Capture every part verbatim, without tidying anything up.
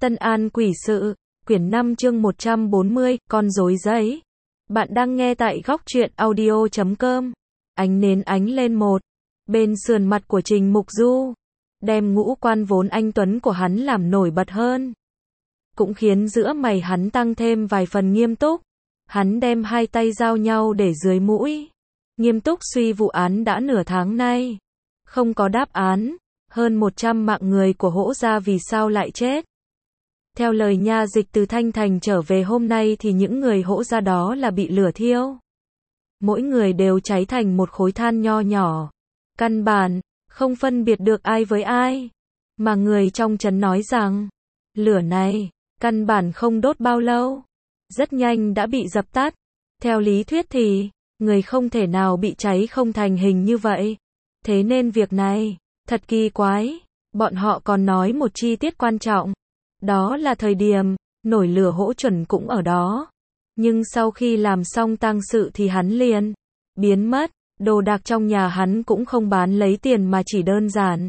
Tân An Quỷ Sự, quyển năm chương một trăm bốn mươi, con rối giấy. Bạn đang nghe tại góc truyện audio chấm com. Ánh nến ánh lên một bên sườn mặt của Trình Mục Du, đem ngũ quan vốn anh tuấn của hắn làm nổi bật hơn. Cũng khiến giữa mày hắn tăng thêm vài phần nghiêm túc. Hắn đem hai tay giao nhau để dưới mũi, nghiêm túc suy vụ án đã nửa tháng nay. Không có đáp án, hơn một trăm mạng người của Hỗ gia vì sao lại chết. Theo lời nha dịch từ Thanh Thành trở về hôm nay thì những người Hỗ gia đó là bị lửa thiêu. Mỗi người đều cháy thành một khối than nho nhỏ. Căn bản, không phân biệt được ai với ai. Mà người trong trấn nói rằng, lửa này, căn bản không đốt bao lâu. Rất nhanh đã bị dập tắt. Theo lý thuyết thì, người không thể nào bị cháy không thành hình như vậy. Thế nên việc này, thật kỳ quái. Bọn họ còn nói một chi tiết quan trọng. Đó là thời điểm, nổi lửa Hỗ Chuẩn cũng ở đó. Nhưng sau khi làm xong tang sự thì hắn liền biến mất. Đồ đạc trong nhà hắn cũng không bán lấy tiền mà chỉ đơn giản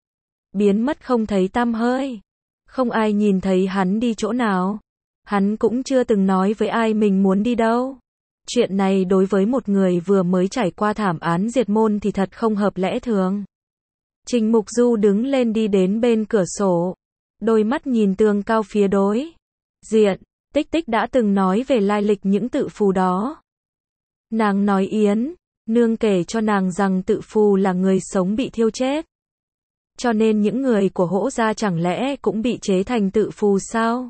biến mất không thấy tăm hơi. Không ai nhìn thấy hắn đi chỗ nào. Hắn cũng chưa từng nói với ai mình muốn đi đâu. Chuyện này đối với một người vừa mới trải qua thảm án diệt môn thì thật không hợp lẽ thường. Trình Mục Du đứng lên đi đến bên cửa sổ. Đôi mắt nhìn tường cao phía đối diện. Tích Tích đã từng nói về lai lịch những tự phù đó. Nàng nói Yến nương kể cho nàng rằng tự phù là người sống bị thiêu chết. Cho nên những người của Hỗ gia chẳng lẽ cũng bị chế thành tự phù sao?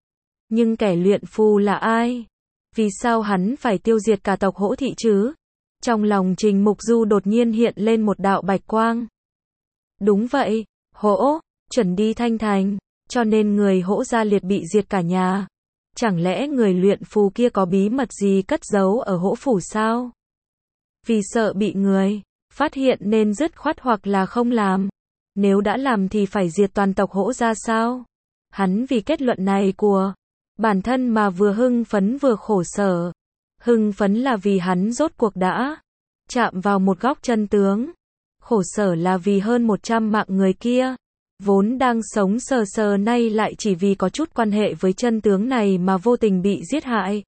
Nhưng kẻ luyện phù là ai? Vì sao hắn phải tiêu diệt cả tộc Hỗ thị chứ? Trong lòng Trình Mục Du đột nhiên hiện lên một đạo bạch quang. Đúng vậy, Hỗ Chuẩn đi Thanh Thành, cho nên người Hỗ gia liệt bị diệt cả nhà. Chẳng lẽ người luyện phù kia có bí mật gì cất giấu ở Hỗ phủ sao? Vì sợ bị người phát hiện nên dứt khoát hoặc là không làm. Nếu đã làm thì phải diệt toàn tộc Hỗ gia sao? Hắn vì kết luận này của bản thân mà vừa hưng phấn vừa khổ sở. Hưng phấn là vì hắn rốt cuộc đã chạm vào một góc chân tướng. Khổ sở là vì hơn một trăm mạng người kia, vốn đang sống sờ sờ nay lại chỉ vì có chút quan hệ với chân tướng này mà vô tình bị giết hại.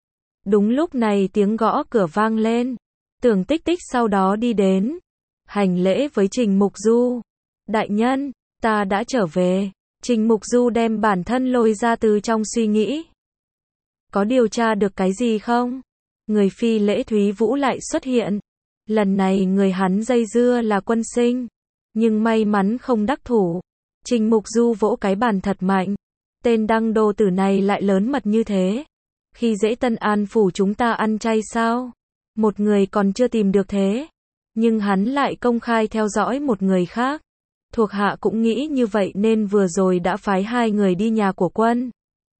Đúng lúc này tiếng gõ cửa vang lên. Tưởng Tích Tích sau đó đi đến, hành lễ với Trình Mục Du. Đại nhân, ta đã trở về. Trình Mục Du đem bản thân lôi ra từ trong suy nghĩ. Có điều tra được cái gì không? Người phi lễ Thúy Vũ lại xuất hiện. Lần này người hắn dây dưa là Quân Sinh. Nhưng may mắn không đắc thủ. Trình Mục Du vỗ cái bàn thật mạnh. Tên đăng đô tử này lại lớn mật như thế. Khi dễ Tân An phủ chúng ta ăn chay sao? Một người còn chưa tìm được thế. Nhưng hắn lại công khai theo dõi một người khác. Thuộc hạ cũng nghĩ như vậy nên vừa rồi đã phái hai người đi nhà của Quân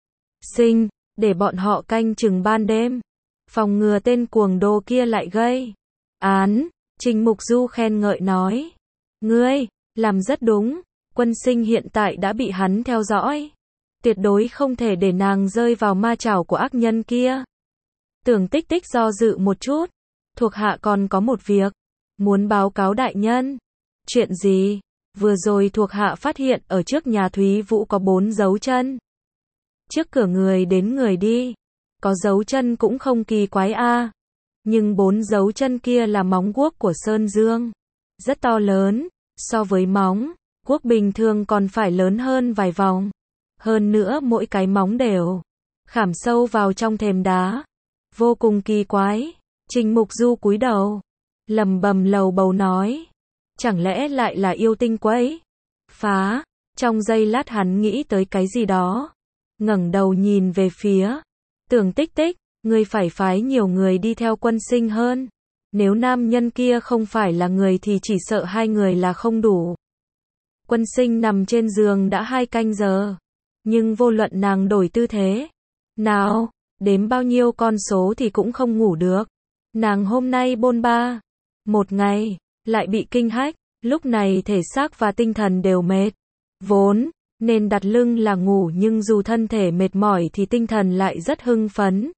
Sinh, để bọn họ canh chừng ban đêm. Phòng ngừa tên cuồng đô kia lại gây án. Trình Mục Du khen ngợi nói. Ngươi, làm rất đúng. Quân Sinh hiện tại đã bị hắn theo dõi. Tuyệt đối không thể để nàng rơi vào ma chảo của ác nhân kia. Tưởng Tích Tích do dự một chút. Thuộc hạ còn có một việc muốn báo cáo đại nhân. Chuyện gì? Vừa rồi thuộc hạ phát hiện ở trước nhà Thúy Vũ có bốn dấu chân. Trước cửa người đến người đi. Có dấu chân cũng không kỳ quái a. À. Nhưng bốn dấu chân kia là móng guốc của Sơn Dương. Rất to lớn. So với móng guốc bình thường còn phải lớn hơn vài vòng. Hơn nữa mỗi cái móng đều khảm sâu vào trong thềm đá. Vô cùng kỳ quái. Trình Mục Du cúi đầu, lầm bầm lầu bầu nói. Chẳng lẽ lại là yêu tinh quấy phá? Trong giây lát hắn nghĩ tới cái gì đó. Ngẩng đầu nhìn về phía Tưởng Tích Tích. Ngươi phải phái nhiều người đi theo Quân Sinh hơn. Nếu nam nhân kia không phải là người thì chỉ sợ hai người là không đủ. Quân Sinh nằm trên giường đã hai canh giờ. Nhưng vô luận nàng đổi tư thế nào, đếm bao nhiêu con số thì cũng không ngủ được. Nàng hôm nay bôn ba một ngày, lại bị kinh hách, lúc này thể xác và tinh thần đều mệt. Vốn nên đặt lưng là ngủ nhưng dù thân thể mệt mỏi thì tinh thần lại rất hưng phấn.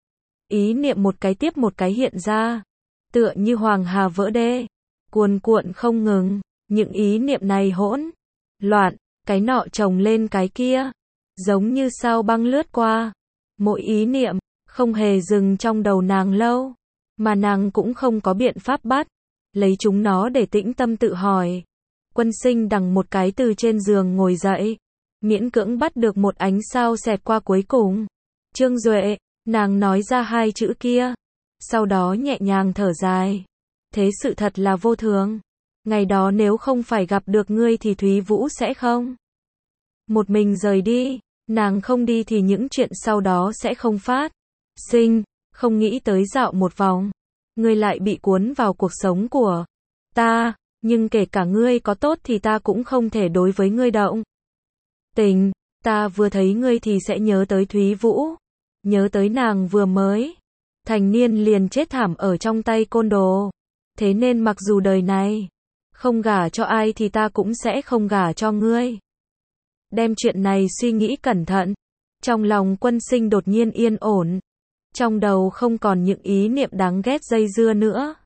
Ý niệm một cái tiếp một cái hiện ra, tựa như hoàng hà vỡ đê, cuồn cuộn không ngừng. Những ý niệm này hỗn loạn, cái nọ chồng lên cái kia. giống như sao băng lướt qua. Mỗi ý niệm, không hề dừng trong đầu nàng lâu, mà nàng cũng không có biện pháp bắt, lấy chúng nó để tĩnh tâm tự hỏi. Quân Sinh đằng một cái từ trên giường ngồi dậy, miễn cưỡng bắt được một ánh sao xẹt qua cuối cùng. Trương Duệ, nàng nói ra hai chữ kia, sau đó nhẹ nhàng thở dài. Thế sự thật là vô thường. Ngày đó nếu không phải gặp được ngươi thì Thúy Vũ sẽ không một mình rời đi, nàng không đi thì những chuyện sau đó sẽ không phát sinh, không nghĩ tới dạo một vòng, ngươi lại bị cuốn vào cuộc sống của ta, nhưng kể cả ngươi có tốt thì ta cũng không thể đối với ngươi động tình, ta vừa thấy ngươi thì sẽ nhớ tới Thúy Vũ, nhớ tới nàng vừa mới thành niên liền chết thảm ở trong tay côn đồ, thế nên mặc dù đời này không gả cho ai thì ta cũng sẽ không gả cho ngươi. Đem chuyện này suy nghĩ cẩn thận, trong lòng Quân Sinh đột nhiên yên ổn, trong đầu không còn những ý niệm đáng ghét dây dưa nữa.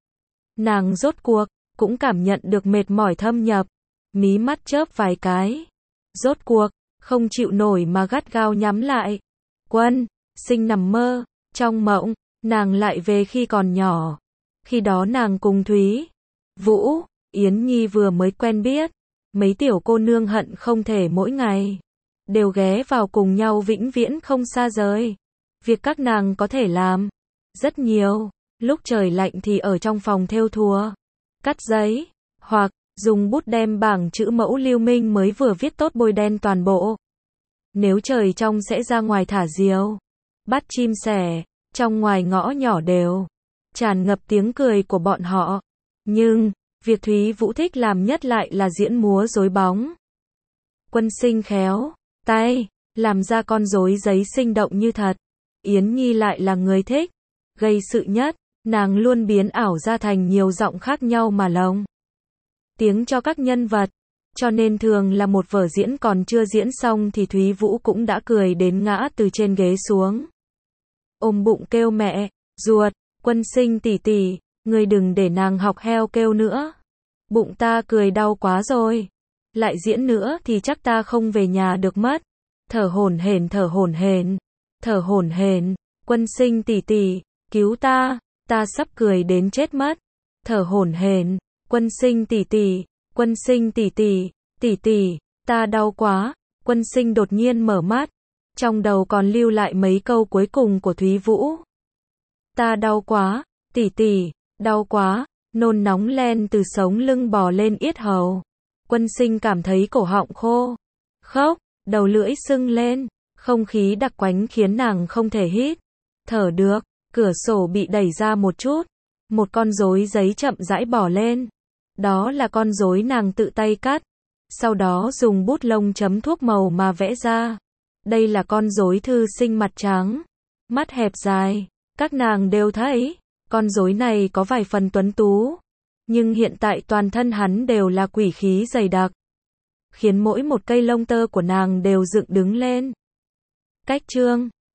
Nàng rốt cuộc cũng cảm nhận được mệt mỏi thâm nhập, mí mắt chớp vài cái, rốt cuộc không chịu nổi mà gắt gao nhắm lại. Quân Sinh nằm mơ, trong mộng, nàng lại về khi còn nhỏ. Khi đó nàng cùng Thúy Vũ, Yến Nhi vừa mới quen biết, mấy tiểu cô nương hận không thể mỗi ngày đều ghé vào cùng nhau vĩnh viễn không xa rời. Việc các nàng có thể làm rất nhiều, lúc trời lạnh thì ở trong phòng thêu thùa, cắt giấy, hoặc dùng bút đem bảng chữ mẫu Lưu Minh mới vừa viết tốt bôi đen toàn bộ. Nếu trời trong sẽ ra ngoài thả diều, bắt chim sẻ, trong ngoài ngõ nhỏ đều tràn ngập tiếng cười của bọn họ. Nhưng việc Thúy Vũ thích làm nhất lại là diễn múa rối bóng. Quân Sinh khéo tay làm ra con rối giấy sinh động như thật. Yến Nhi lại là người thích gây sự nhất, nàng luôn biến ảo ra thành nhiều giọng khác nhau mà lồng tiếng cho các nhân vật, cho nên thường là một vở diễn còn chưa diễn xong thì Thúy Vũ cũng đã cười đến ngã từ trên ghế xuống. Ôm bụng kêu mẹ ruột, Quân Sinh tỷ tỷ, ngươi đừng để nàng học heo kêu nữa. Bụng ta cười đau quá rồi. Lại diễn nữa thì chắc ta không về nhà được mất. Thở hổn hển thở hổn hển, thở hổn hển, Quân Sinh tỷ tỷ, cứu ta, ta sắp cười đến chết mất. Thở hổn hển, Quân Sinh tỷ tỷ, Quân Sinh tỷ tỷ, tỷ tỷ, ta đau quá. Quân Sinh đột nhiên mở mắt, trong đầu còn lưu lại mấy câu cuối cùng của Thúy Vũ. Ta đau quá, tỷ tỷ, đau quá, nôn nóng len từ sống lưng bò lên yết hầu. Quân Sinh cảm thấy cổ họng khô khốc, đầu lưỡi sưng lên, không khí đặc quánh khiến nàng không thể hít thở được. Cửa sổ bị đẩy ra một chút, một con rối giấy chậm rãi bò lên. Đó là con rối nàng tự tay cắt, sau đó dùng bút lông chấm thuốc màu mà vẽ ra. Đây là con rối thư sinh mặt trắng, mắt hẹp dài, các nàng đều thấy. Con rối này có vài phần tuấn tú, nhưng hiện tại toàn thân hắn đều là quỷ khí dày đặc, khiến mỗi một cây lông tơ của nàng đều dựng đứng lên. Cách chương